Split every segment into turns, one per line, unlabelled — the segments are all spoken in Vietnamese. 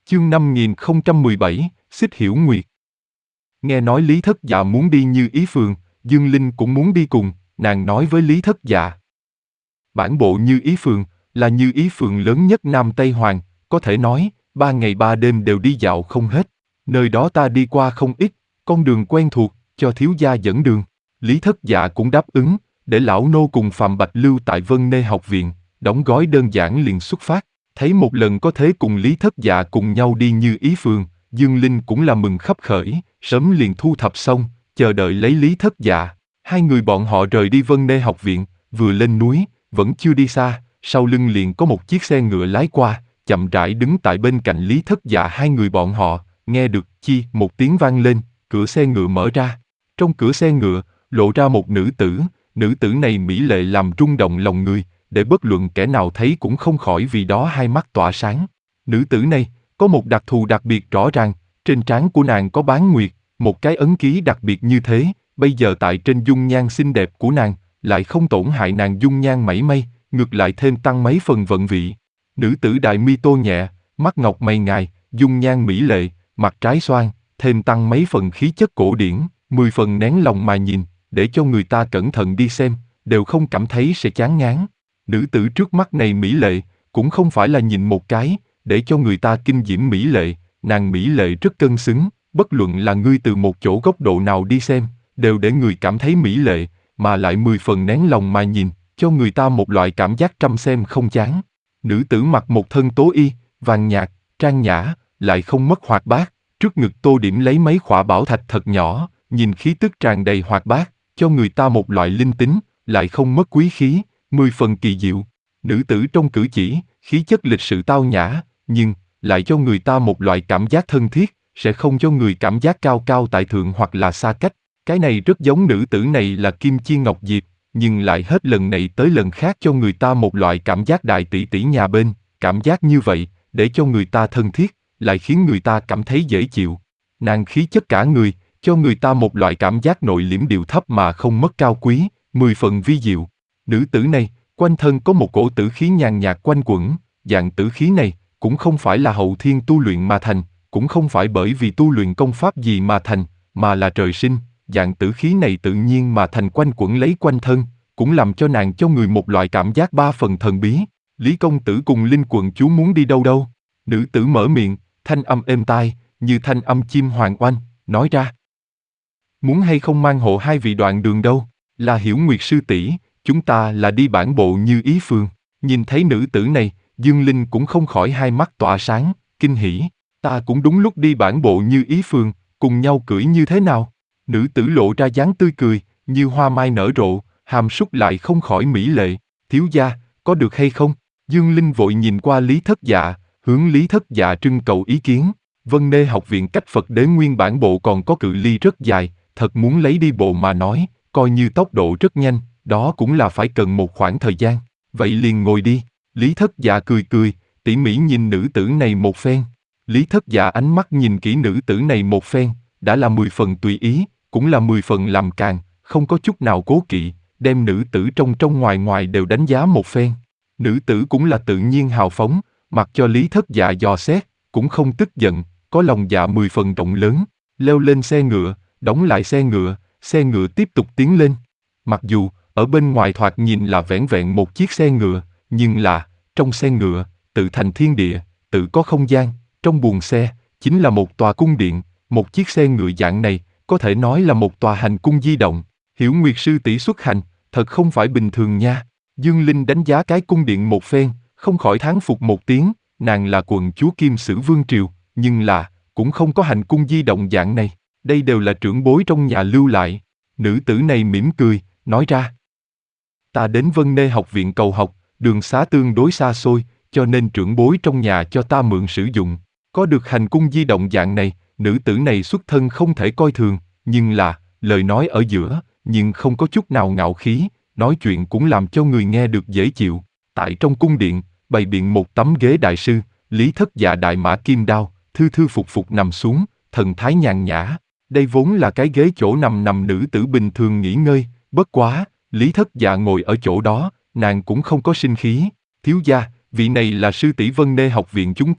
Chương 5017, Xích Hiểu Nguyệt. Nghe nói Lý Thất Dạ muốn đi Như Ý Phường, Dương Linh cũng muốn đi cùng, nàng nói với Lý Thất Dạ. Bản bộ Như Ý Phường là Như Ý Phường lớn nhất Nam Tây Hoàng, có thể nói, 3 ngày 3 đêm đều đi dạo không hết. Nơi đó ta đi qua không ít, con đường quen thuộc, cho thiếu gia dẫn đường. Lý Thất Dạ cũng đáp ứng, để lão nô cùng Phạm Bạch lưu tại Vân Nê học viện, đóng gói đơn giản liền xuất phát. Thấy một lần có thể cùng Lý Thất Dạ cùng nhau đi Như Ý Phường, Dương Linh cũng là mừng khấp khởi, sớm liền thu thập xong, chờ đợi lấy Lý Thất Dạ. Hai người bọn họ rời đi Vân Nê học viện, vừa lên núi, vẫn chưa đi xa, sau lưng liền có một chiếc xe ngựa lái qua, chậm rãi đứng tại bên cạnh Lý Thất Dạ. Hai người bọn họ, nghe được chi một tiếng vang lên, cửa xe ngựa mở ra. Trong cửa xe ngựa, lộ ra một nữ tử này mỹ lệ làm rung động lòng người, để bất luận kẻ nào thấy cũng không khỏi vì đó hai mắt tỏa sáng. Nữ tử này, có một đặc thù đặc biệt rõ ràng, trên trán của nàng có bán nguyệt, một cái ấn ký đặc biệt như thế, bây giờ tại trên dung nhan xinh đẹp của nàng, lại không tổn hại nàng dung nhan mảy may, ngược lại thêm tăng mấy phần vận vị. Nữ tử đại mi tô nhẹ, mắt ngọc mày ngài, dung nhan mỹ lệ, mặt trái xoan, thêm tăng mấy phần khí chất cổ điển, 10 phần nén lòng mà nhìn, để cho người ta cẩn thận đi xem, đều không cảm thấy sẽ chán ngán. Nữ tử trước mắt này mỹ lệ, cũng không phải là nhìn một cái, để cho người ta kinh diễm mỹ lệ, nàng mỹ lệ rất cân xứng, bất luận là ngươi từ một chỗ góc độ nào đi xem, đều để người cảm thấy mỹ lệ, mà lại 10 phần nén lòng mà nhìn, cho người ta một loại cảm giác trăm xem không chán. Nữ tử mặc một thân tố y, vàng nhạt, trang nhã, lại không mất hoạt bát, trước ngực tô điểm lấy mấy khỏa bảo thạch thật nhỏ, nhìn khí tức tràn đầy hoạt bát, cho người ta một loại linh tính, lại không mất quý khí, 10 phần kỳ diệu. Nữ tử trong cử chỉ, khí chất lịch sự tao nhã, nhưng lại cho người ta một loại cảm giác thân thiết, sẽ không cho người cảm giác cao cao tại thượng hoặc là xa cách. Cái này rất giống nữ tử này là Kim Chi Ngọc Diệp, nhưng lại hết lần này tới lần khác cho người ta một loại cảm giác đại tỷ tỷ nhà bên, cảm giác như vậy, để cho người ta thân thiết, lại khiến người ta cảm thấy dễ chịu. Nàng khí chất cả người, cho người ta một loại cảm giác nội liễm điệu thấp mà không mất cao quý, 10 phần vi diệu. Nữ tử này, quanh thân có một cổ tử khí nhàn nhạt quanh quẩn, dạng tử khí này, cũng không phải là hậu thiên tu luyện mà thành, cũng không phải bởi vì tu luyện công pháp gì mà thành, mà là trời sinh, dạng tử khí này tự nhiên mà thành quanh quẩn lấy quanh thân, cũng làm cho nàng cho người một loại cảm giác 3 phần thần bí. Lý công tử cùng Linh quận chúa muốn đi đâu đâu? Nữ tử mở miệng, thanh âm êm tai, như thanh âm chim hoàng oanh, nói ra. Muốn hay không mang hộ hai vị đoạn đường đâu? Là Hiểu Nguyệt sư tỷ, chúng ta là đi bản bộ Như Ý Phường. Nhìn thấy nữ tử này, Dương Linh cũng không khỏi hai mắt tỏa sáng, kinh hỉ. Ta cũng đúng lúc đi bản bộ Như Ý Phường, cùng nhau cưỡi như thế nào? Nữ tử lộ ra dáng tươi cười, như hoa mai nở rộ, hàm súc lại không khỏi mỹ lệ. Thiếu gia, có được hay không? Dương Linh vội nhìn qua Lý Thất Dạ, hướng Lý Thất Dạ trưng cầu ý kiến. Vân Nê học viện cách Phật Đế nguyên bản bộ còn có cự ly rất dài, thật muốn lấy đi bộ mà nói, coi như tốc độ rất nhanh, đó cũng là phải cần một khoảng thời gian. Vậy liền ngồi đi. Lý Thất Dạ cười cười, tỉ mỉ nhìn nữ tử này một phen. Lý Thất Dạ ánh mắt nhìn kỹ nữ tử này một phen, đã là 10 phần tùy ý, cũng là 10 phần làm càng, không có chút nào cố kỵ, đem nữ tử trong ngoài ngoài đều đánh giá một phen. Nữ tử cũng là tự nhiên hào phóng, mặc cho Lý Thất Dạ dò xét, cũng không tức giận, có lòng dạ 10 phần rộng lớn, leo lên xe ngựa, đóng lại xe ngựa tiếp tục tiến lên. Mặc dù, ở bên ngoài thoạt nhìn là vẻn vẹn một chiếc xe ngựa, nhưng là, trong xe ngựa, tự thành thiên địa, tự có không gian, trong buồng xe, chính là một tòa cung điện, một chiếc xe ngựa dạng này, có thể nói là một tòa hành cung di động. Hiểu Nguyệt sư tỷ xuất hành, thật không phải bình thường nha. Dương Linh đánh giá cái cung điện một phen, không khỏi thán phục một tiếng, nàng là quận chúa Kim Sử Vương Triều, nhưng là, cũng không có hành cung di động dạng này, đây đều là trưởng bối trong nhà lưu lại. Nữ tử này mỉm cười, nói ra. Ta đến Vân Nê học viện cầu học, đường xá tương đối xa xôi, cho nên trưởng bối trong nhà cho ta mượn sử dụng. Có được hành cung di động dạng này, nữ tử này xuất thân không thể coi thường, nhưng là, lời nói ở giữa, nhưng không có chút nào ngạo khí, nói chuyện cũng làm cho người nghe được dễ chịu. Tại trong cung điện, bày biện một tấm ghế đại sư, Lý Thất Dạ đại mã kim đao, thư thư phục phục nằm xuống, thần thái nhàn nhã. Đây vốn là cái ghế chỗ nằm nữ tử bình thường nghỉ ngơi, bất quá, Lý Thất Dạ ngồi ở chỗ đó, nàng cũng không có sinh khí. Thiếu gia, vị này là sư tỷ Vân Nê học viện chúng ta,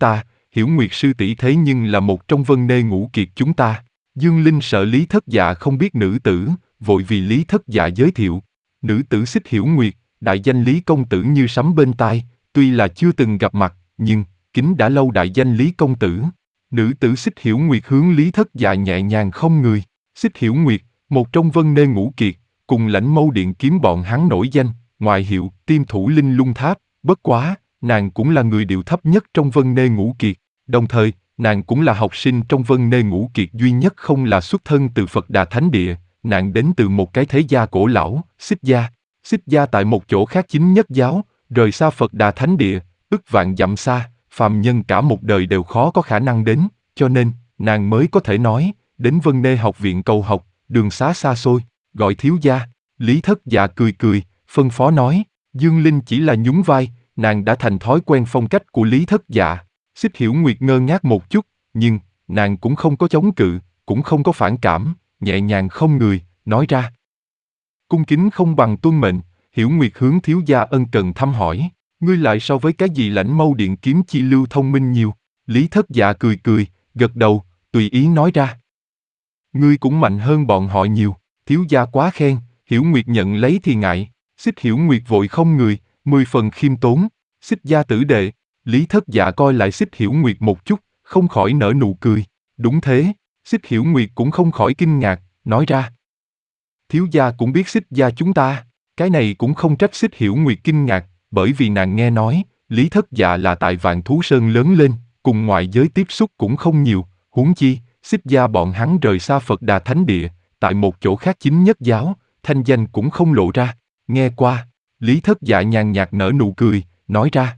Hiểu Nguyệt sư tỷ thế nhưng là một trong vân nê ngũ kiệt chúng ta. Dương Linh sợ Lý Thất Dạ không biết nữ tử, vội vì Lý Thất Dạ giới thiệu. Nữ tử Xích Hiểu Nguyệt, đại danh Lý công tử như sấm bên tai, tuy là chưa từng gặp mặt, nhưng kính đã lâu đại danh Lý công tử. Nữ tử Xích Hiểu Nguyệt hướng Lý Thất Dạ nhẹ nhàng không người. Xích Hiểu Nguyệt, một trong vân nê ngũ kiệt, cùng Lãnh Mâu Điện kiếm bọn hắn nổi danh, ngoại hiệu Tiêm Thủ Linh Lung Tháp, bất quá, nàng cũng là người điệu thấp nhất trong vân nê ngũ kiệt, đồng thời, nàng cũng là học sinh trong vân nê ngũ kiệt duy nhất không là xuất thân từ Phật Đà Thánh Địa, nàng đến từ một cái thế gia cổ lão, Xích gia. Xích gia tại một chỗ khác chính nhất giáo, rời xa Phật Đà Thánh Địa, ức vạn dặm xa, phàm nhân cả một đời đều khó có khả năng đến, cho nên, nàng mới có thể nói, đến Vân Nê học viện cầu học, đường xá xa xôi, gọi thiếu gia. Lý Thất Dạ cười cười, phân phó nói, Dương Linh chỉ là nhún vai, nàng đã thành thói quen phong cách của Lý Thất Dạ. Xích Hiểu Nguyệt ngơ ngác một chút, nhưng, nàng cũng không có chống cự, cũng không có phản cảm, nhẹ nhàng không người, nói ra. Cung kính không bằng tuân mệnh, Hiểu Nguyệt hướng thiếu gia ân cần thăm hỏi, ngươi lại so với cái gì Lãnh Mâu Điện kiếm chi lưu thông minh nhiều. Lý Thất Dạ cười cười, gật đầu, tùy ý nói ra. Ngươi cũng mạnh hơn bọn họ nhiều, thiếu gia quá khen, Hiểu Nguyệt nhận lấy thì ngại. Xích Hiểu Nguyệt vội không người, 10 phần khiêm tốn. Xích gia tử đệ. Lý Thất Dạ coi lại Xích Hiểu Nguyệt một chút, không khỏi nở nụ cười. Đúng thế, Xích Hiểu Nguyệt cũng không khỏi kinh ngạc, nói ra. Thiếu gia cũng biết Xích gia chúng ta, cái này cũng không trách Xích Hiểu Nguyệt kinh ngạc, bởi vì nàng nghe nói, Lý Thất Dạ là tại Vạn Thú Sơn lớn lên, cùng ngoại giới tiếp xúc cũng không nhiều, huống chi, Xích gia bọn hắn rời xa Phật Đà Thánh Địa, tại một chỗ khác chính nhất giáo, thanh danh cũng không lộ ra. Nghe qua, Lý Thất Dạ nhàn nhạt nở nụ cười, nói ra.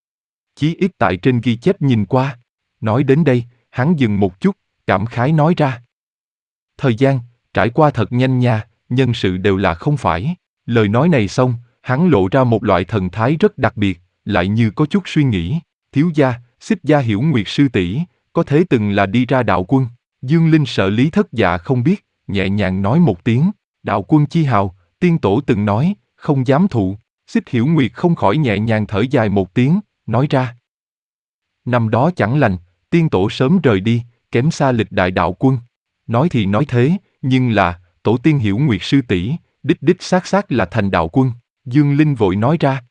Chí ít tại trên ghi chép nhìn qua. Nói đến đây, hắn dừng một chút, cảm khái nói ra. Thời gian, trải qua thật nhanh nha, nhân sự đều là không phải. Lời nói này xong, hắn lộ ra một loại thần thái rất đặc biệt, lại như có chút suy nghĩ. Thiếu gia, Xích gia Hiểu Nguyệt sư tỷ, có thế từng là đi ra đạo quân. Dương Linh sợ Lý Thất Dạ không biết, nhẹ nhàng nói một tiếng. Đạo quân chi hào, tiên tổ từng nói, không dám thụ. Xích Hiểu Nguyệt không khỏi nhẹ nhàng thở dài một tiếng, nói ra. Năm đó chẳng lành, tiên tổ sớm rời đi, kém xa lịch đại đạo quân. Nói thì nói thế, nhưng là, tổ tiên Hiểu Nguyệt sư tỷ, đích đích xác xác là thành đạo quân. Dương Linh vội nói ra.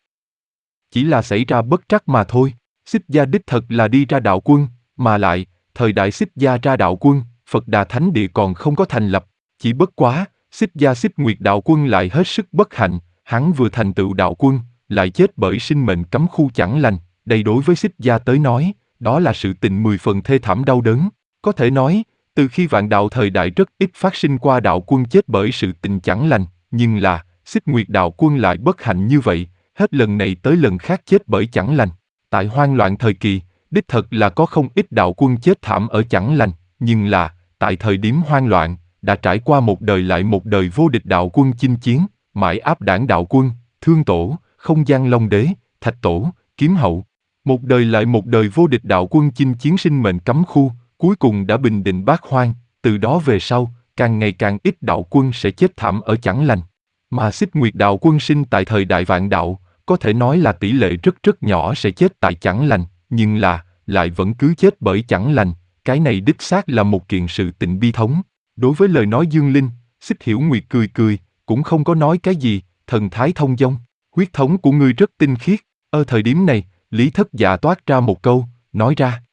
Chỉ là xảy ra bất trắc mà thôi, Xích gia đích thật là đi ra đạo quân, mà lại, thời đại Xích gia ra đạo quân, Phật Đà Thánh Địa còn không có thành lập, chỉ bất quá, Xích gia Xích Nguyệt đạo quân lại hết sức bất hạnh, hắn vừa thành tựu đạo quân, lại chết bởi sinh mệnh cấm khu chẳng lành, đây đối với Xích gia tới nói, đó là sự tình 10 phần thê thảm đau đớn, có thể nói, từ khi vạn đạo thời đại rất ít phát sinh qua đạo quân chết bởi sự tình chẳng lành, nhưng là, Xích Nguyệt đạo quân lại bất hạnh như vậy, hết lần này tới lần khác chết bởi chẳng lành. Tại hoang loạn thời kỳ, đích thật là có không ít đạo quân chết thảm ở chẳng lành, nhưng là, tại thời điểm hoang loạn, đã trải qua một đời lại một đời vô địch đạo quân chinh chiến, mãi áp đảng đạo quân, Thương Tổ, Không Gian Long Đế, Thạch Tổ, Kiếm Hậu. Một đời lại một đời vô địch đạo quân chinh chiến sinh mệnh cấm khu, cuối cùng đã bình định bát hoang, từ đó về sau, càng ngày càng ít đạo quân sẽ chết thảm ở chẳng lành. Mà Xích Nguyệt đạo quân sinh tại thời đại vạn đạo, có thể nói là tỷ lệ rất rất nhỏ sẽ chết tại chẳng lành, nhưng là, lại vẫn cứ chết bởi chẳng lành, cái này đích xác là một kiện sự tình bi thống. Đối với lời nói Dương Linh, Xích Hiểu Nguyệt cười cười, cũng không có nói cái gì, thần thái thông dong, huyết thống của ngươi rất tinh khiết. Ở thời điểm này, Lý Thất Dạ toát ra một câu, nói ra.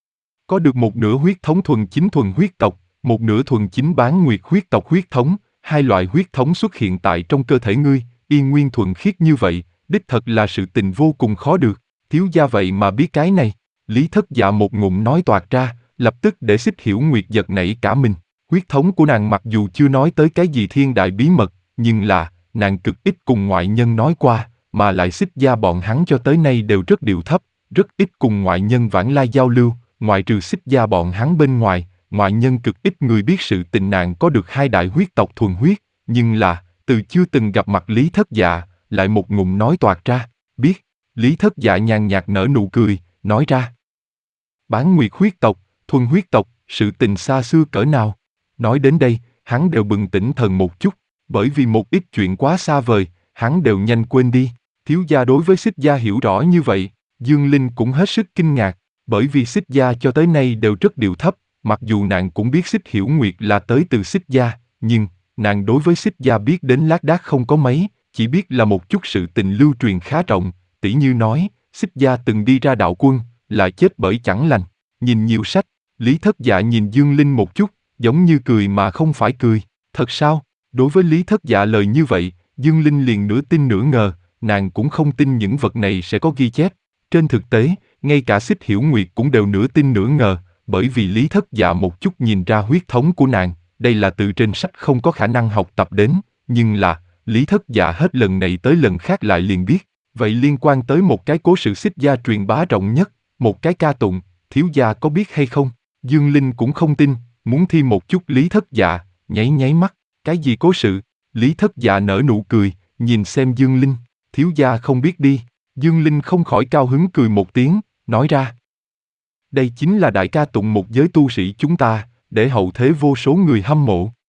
Có được một nửa huyết thống thuần chính thuần huyết tộc, một nửa thuần chính bán nguyệt huyết tộc huyết thống, hai loại huyết thống xuất hiện tại trong cơ thể ngươi, yên nguyên thuần khiết như vậy, đích thật là sự tình vô cùng khó được, thiếu gia vậy mà biết cái này. Lý Thất Dạ một ngụm nói toạc ra, lập tức để Xích Hiểu Nguyệt giật nảy cả mình. Huyết thống của nàng mặc dù chưa nói tới cái gì thiên đại bí mật, nhưng là, nàng cực ít cùng ngoại nhân nói qua, mà lại Xích gia bọn hắn cho tới nay đều rất điệu thấp, rất ít cùng ngoại nhân vãng lai giao lưu, ngoại trừ Xích gia bọn hắn bên ngoài, ngoại nhân cực ít người biết sự tình nàng có được hai đại huyết tộc thuần huyết, nhưng là, từ chưa từng gặp mặt Lý Thất Dạ, lại một ngụm nói toạc ra, biết. Lý Thất Dạ nhàn nhạt nở nụ cười, nói ra. Bán nguyệt huyết tộc, thuần huyết tộc, sự tình xa xưa cỡ nào? Nói đến đây, hắn đều bừng tỉnh thần một chút, bởi vì một ít chuyện quá xa vời, hắn đều nhanh quên đi. Thiếu gia đối với Xích gia hiểu rõ như vậy, Dương Linh cũng hết sức kinh ngạc. Bởi vì Xích Gia cho tới nay đều rất điệu thấp, mặc dù nàng cũng biết Xích Hiểu Nguyệt là tới từ Xích Gia, nhưng nàng đối với Xích Gia biết đến lác đác không có mấy, chỉ biết là một chút sự tình lưu truyền khá rộng, tỉ như nói, Xích Gia từng đi ra đạo quân, lại chết bởi chẳng lành. Nhìn nhiều sách, Lý Thất Dạ nhìn Dương Linh một chút, giống như cười mà không phải cười. Thật sao? Đối với Lý Thất Dạ lời như vậy, Dương Linh liền nửa tin nửa ngờ, nàng cũng không tin những vật này sẽ có ghi chép. Trên thực tế, ngay cả Xích Hiểu Nguyệt cũng đều nửa tin nửa ngờ, bởi vì Lý Thất Dạ một chút nhìn ra huyết thống của nàng, đây là từ trên sách không có khả năng học tập đến, nhưng là, Lý Thất Dạ hết lần này tới lần khác lại liền biết. Vậy liên quan tới một cái cố sự Xích Gia truyền bá rộng nhất, một cái ca tụng, thiếu gia có biết hay không? Dương Linh cũng không tin, muốn thi một chút Lý Thất Dạ, nháy mắt, cái gì cố sự? Lý Thất Dạ nở nụ cười, nhìn xem Dương Linh, thiếu gia không biết đi. Dương Linh không khỏi cao hứng cười một tiếng, nói ra. Đây chính là đại ca tụng một giới tu sĩ chúng ta, để hậu thế vô số người hâm mộ.